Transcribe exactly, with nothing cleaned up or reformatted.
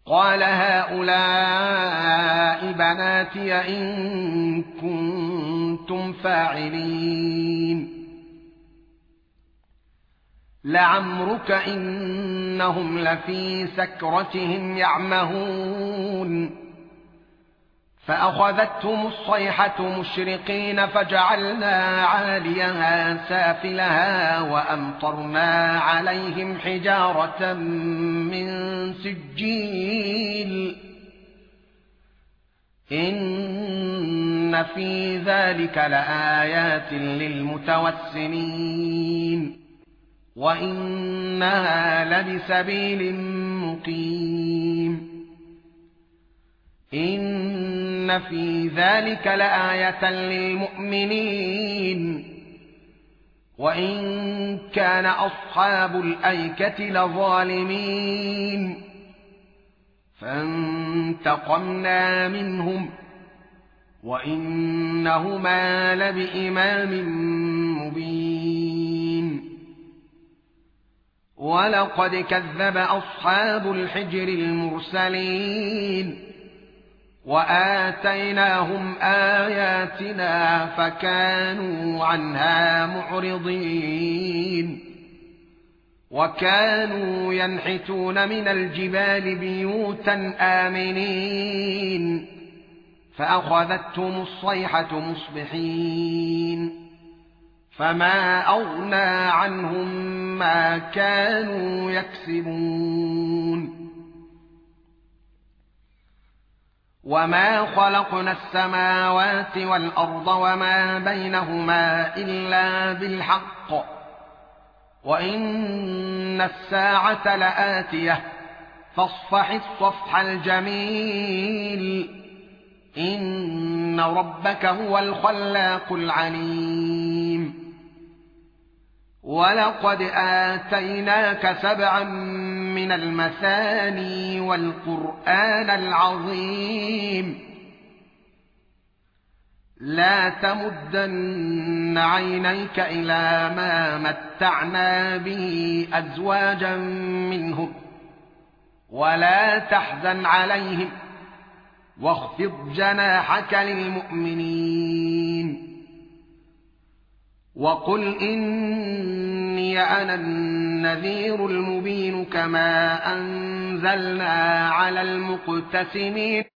قال هؤلاء بناتي إن كنتم فاعلين لعمرك إنهم لفي سكرتهم يعمهون فأخذتهم الصيحة مشرقين فجعلنا عاليها سافلها وأمطرنا عليهم حجارة من سجيل إن في ذلك لآيات للمتوسمين وإنها لبسبيل مقيم إن في ذلك لآية للمؤمنين وإن كان أصحاب الأيكة لظالمين فانتقمنا منهم وإنهما لبإمام مبين ولقد كذب أصحاب الحجر المرسلين وآتيناهم آياتنا فكانوا عنها معرضين وكانوا ينحتون من الجبال بيوتا آمنين فأخذتهم الصيحة مصبحين فما أغنى عنهم ما كانوا يكسبون وما خلقنا السماوات والأرض وما بينهما إلا بالحق وإن الساعة لآتية فاصفح الصفح الجميل إن ربك هو الخلاق العليم ولقد آتيناك سبعا من المثاني والقرآن العظيم لا تمدن عينيك إلى ما متعنا به أزواجا منهم ولا تحزن عليهم واخفض جناحك للمؤمنين وقل إني أنا النذير المبين كما أنزلنا على المقتسمين